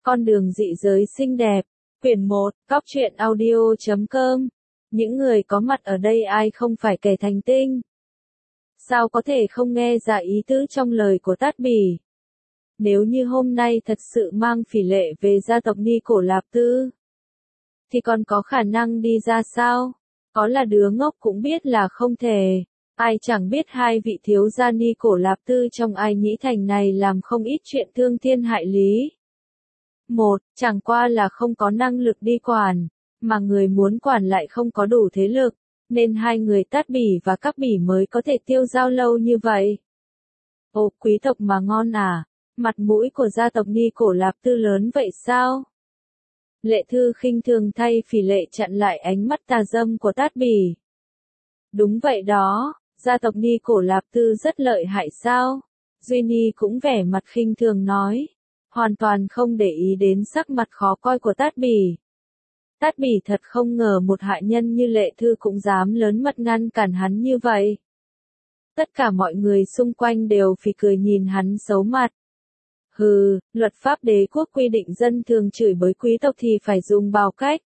Con đường dị giới xinh đẹp. Quyển 1, coptruyện.audio.com. Những người có mặt ở đây ai không phải kẻ thành tinh? Sao có thể không nghe ra ý tứ trong lời của Tát Bỉ? Nếu như hôm nay thật sự mang Phỉ Lệ về gia tộc Ni Cổ Lạp Tư, thì còn có khả năng đi ra sao? Có là đứa ngốc cũng biết là không thể. Ai chẳng biết hai vị thiếu gia Ni Cổ Lạp Tư trong Ai Nhĩ Thành này làm không ít chuyện thương thiên hại lý. Một, chẳng qua là không có năng lực đi quản, mà người muốn quản lại không có đủ thế lực, nên hai người Tát Bỉ và Các Bỉ mới có thể tiêu dao lâu như vậy. Ồ, quý tộc mà ngon à, mặt mũi của gia tộc Ni Cổ Lạp Tư lớn vậy sao? Lệ Thư khinh thường thay Phỉ Lệ chặn lại ánh mắt tà dâm của Tát Bỉ. Đúng vậy đó, gia tộc Ni Cổ Lạp Tư rất lợi hại sao? Duy Ni cũng vẻ mặt khinh thường nói, hoàn toàn không để ý đến sắc mặt khó coi của Tát Bỉ. Tát Bỉ thật không ngờ một hạ nhân như Lệ Thư cũng dám lớn mật ngăn cản hắn như vậy. Tất cả mọi người xung quanh đều phì cười nhìn hắn xấu mặt. Hừ, luật pháp đế quốc quy định dân thường chửi bới quý tộc thì phải dùng bao cách.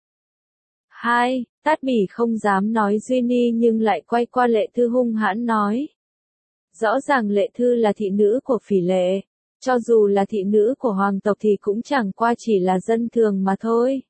2. Tát Bỉ không dám nói Duy Ni nhưng lại quay qua Lệ Thư hung hãn nói. Rõ ràng Lệ Thư là thị nữ của Phỉ Lệ, cho dù là thị nữ của hoàng tộc thì cũng chẳng qua chỉ là dân thường mà thôi.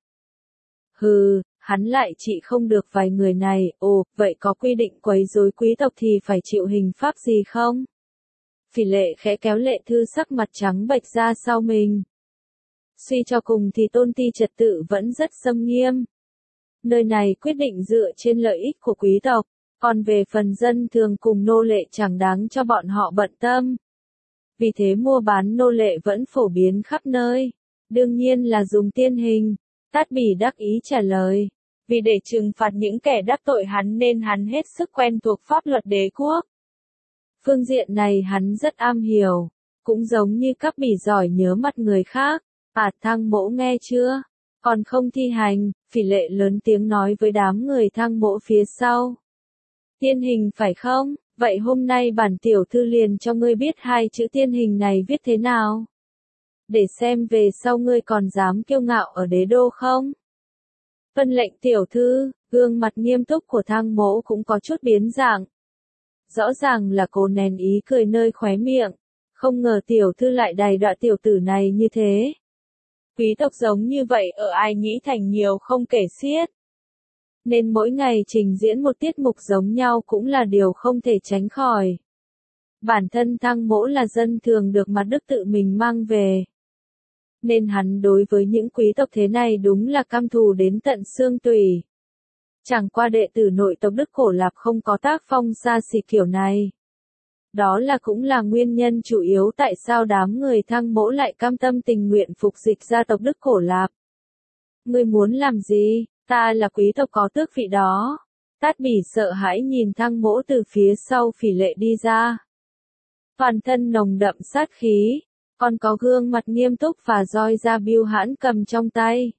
Hừ, hắn lại trị không được vài người này, ồ, vậy có quy định quấy rối quý tộc thì phải chịu hình pháp gì không? Phỉ Lệ khẽ kéo Lệ Thư sắc mặt trắng bệch ra sau mình. Suy cho cùng thì tôn ti trật tự vẫn rất xâm nghiêm. Nơi này quyết định dựa trên lợi ích của quý tộc, còn về phần dân thường cùng nô lệ chẳng đáng cho bọn họ bận tâm. Vì thế mua bán nô lệ vẫn phổ biến khắp nơi. Đương nhiên là dùng tiên hình. Tát Bỉ đắc ý trả lời. Vì để trừng phạt những kẻ đắc tội hắn nên hắn hết sức quen thuộc pháp luật đế quốc. Phương diện này hắn rất am hiểu. Cũng giống như Các Bỉ giỏi nhớ mặt người khác. Thang Mỗ nghe chưa? Còn không thi hành, Phỉ Lệ lớn tiếng nói với đám người Thang Mỗ phía sau. Tiên hình phải không? Vậy hôm nay bản tiểu thư liền cho ngươi biết hai chữ tiên hình này viết thế nào. Để xem về sau ngươi còn dám kiêu ngạo ở đế đô không? Vân lệnh tiểu thư, gương mặt nghiêm túc của Thang Mỗ cũng có chút biến dạng. Rõ ràng là cô nén ý cười nơi khóe miệng. Không ngờ tiểu thư lại đày đọa tiểu tử này như thế. Quý tộc giống như vậy ở Ai Nhĩ Thành nhiều không kể xiết. Nên mỗi ngày trình diễn một tiết mục giống nhau cũng là điều không thể tránh khỏi. Bản thân Thang Mỗ là dân thường được mặt Đức tự mình mang về. Nên hắn đối với những quý tộc thế này đúng là căm thù đến tận xương tủy. Chẳng qua đệ tử nội tộc Đức Cổ Lạp không có tác phong xa xỉ kiểu này. Đó là cũng là nguyên nhân chủ yếu tại sao đám người Thang Mỗ lại cam tâm tình nguyện phục dịch gia tộc Đức Cổ Lạp. Ngươi muốn làm gì? Ta là quý tộc có tước vị đó. Tát Bỉ sợ hãi nhìn Thang Mỗ từ phía sau Phỉ Lệ đi ra. Toàn thân nồng đậm sát khí, còn có gương mặt nghiêm túc và roi da bưu hãn cầm trong tay.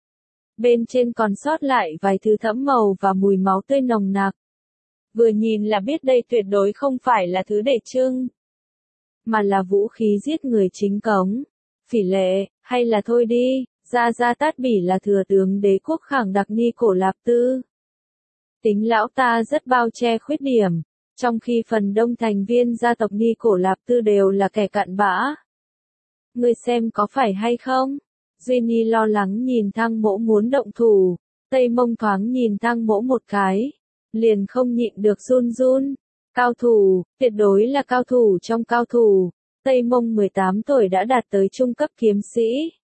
Bên trên còn sót lại vài thứ thẫm màu và mùi máu tươi nồng nặc. Vừa nhìn là biết đây tuyệt đối không phải là thứ để trưng, mà là vũ khí giết người chính cống. Phỉ Lệ, hay là thôi đi, Gia Tát Bỉ là thừa tướng đế quốc khẳng đặc Ni Cổ Lạp Tư. Tính lão ta rất bao che khuyết điểm, trong khi phần đông thành viên gia tộc Ni Cổ Lạp Tư đều là kẻ cặn bã. Ngươi xem có phải hay không? Duy Ni lo lắng nhìn Thang Mỗ muốn động thủ, Tây Mông thoáng nhìn Thang Mỗ một cái, liền không nhịn được run run. Cao thủ, tuyệt đối là cao thủ trong cao thủ. Tây Mông 18 tuổi đã đạt tới trung cấp kiếm sĩ.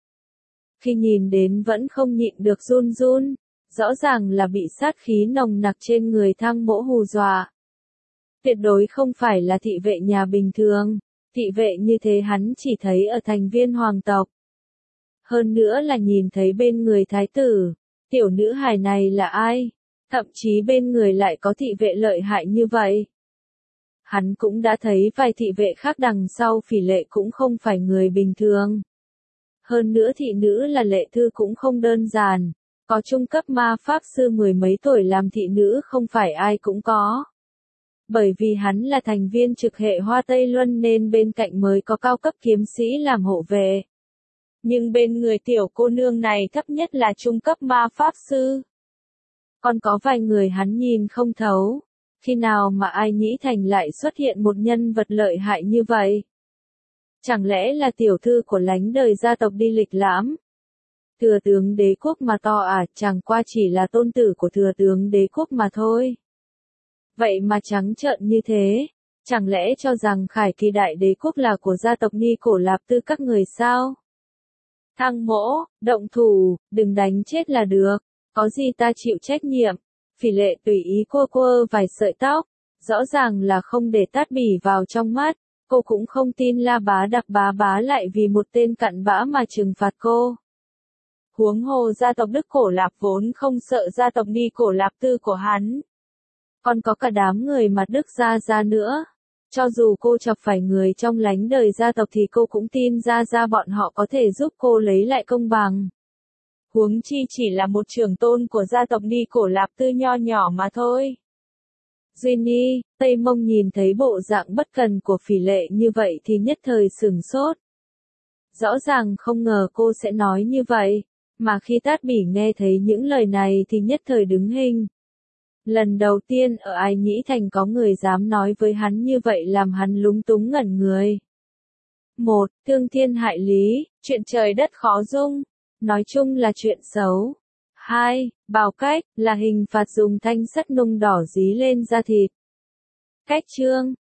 Khi nhìn đến vẫn không nhịn được run run, rõ ràng là bị sát khí nồng nặc trên người Thang Mỗ hù dọa. Tuyệt đối không phải là thị vệ nhà bình thường, thị vệ như thế hắn chỉ thấy ở thành viên hoàng tộc. Hơn nữa là nhìn thấy bên người thái tử, tiểu nữ hài này là ai? Thậm chí bên người lại có thị vệ lợi hại như vậy. Hắn cũng đã thấy vài thị vệ khác đằng sau Phỉ Lệ cũng không phải người bình thường. Hơn nữa thị nữ là Lệ Thư cũng không đơn giản, có trung cấp ma pháp sư 10 mấy tuổi làm thị nữ không phải ai cũng có. Bởi vì hắn là thành viên trực hệ Hoa Tây Luân nên bên cạnh mới có cao cấp kiếm sĩ làm hộ vệ. Nhưng bên người tiểu cô nương này thấp nhất là trung cấp ma pháp sư. Còn có vài người hắn nhìn không thấu. Khi nào mà Ai Nhĩ Thành lại xuất hiện một nhân vật lợi hại như vậy? Chẳng lẽ là tiểu thư của lánh đời gia tộc đi lịch lãm? Thừa tướng đế quốc mà to à, chẳng qua chỉ là tôn tử của thừa tướng đế quốc mà thôi. Vậy mà trắng trợn như thế, chẳng lẽ cho rằng Khải Kỳ đại đế quốc là của gia tộc Ni Cổ Lạp Tư các người sao? Thăng mỗ, động thủ, đừng đánh chết là được, có gì ta chịu trách nhiệm. Phỉ Lệ tùy ý quơ quơ vài sợi tóc, rõ ràng là không để Tát Bỉ vào trong mắt, cô cũng không tin La Bá Đặc bá bá lại vì một tên cặn bã mà trừng phạt cô. Huống hồ gia tộc Đức Cổ Lạp vốn không sợ gia tộc Ni Cổ Lạp Tư của hắn. Còn có cả đám người mặt Đức gia nữa. Cho dù cô chọc phải người trong lánh đời gia tộc thì cô cũng tin ra bọn họ có thể giúp cô lấy lại công bằng. Huống chi chỉ là một trưởng tôn của gia tộc Ni Cổ Lạp Tư nho nhỏ mà thôi. Duy Ni, Tây Mông nhìn thấy bộ dạng bất cần của Phỉ Lệ như vậy thì nhất thời sửng sốt. Rõ ràng không ngờ cô sẽ nói như vậy, mà khi Tát Bỉ nghe thấy những lời này thì nhất thời đứng hình. Lần đầu tiên ở Ai Nhĩ Thành có người dám nói với hắn như vậy làm hắn lúng túng ngẩn người. 1. Thương thiên hại lý, chuyện trời đất khó dung. Nói chung là chuyện xấu. 2. Bào cách, là hình phạt dùng thanh sắt nung đỏ dí lên da thịt. Cách chương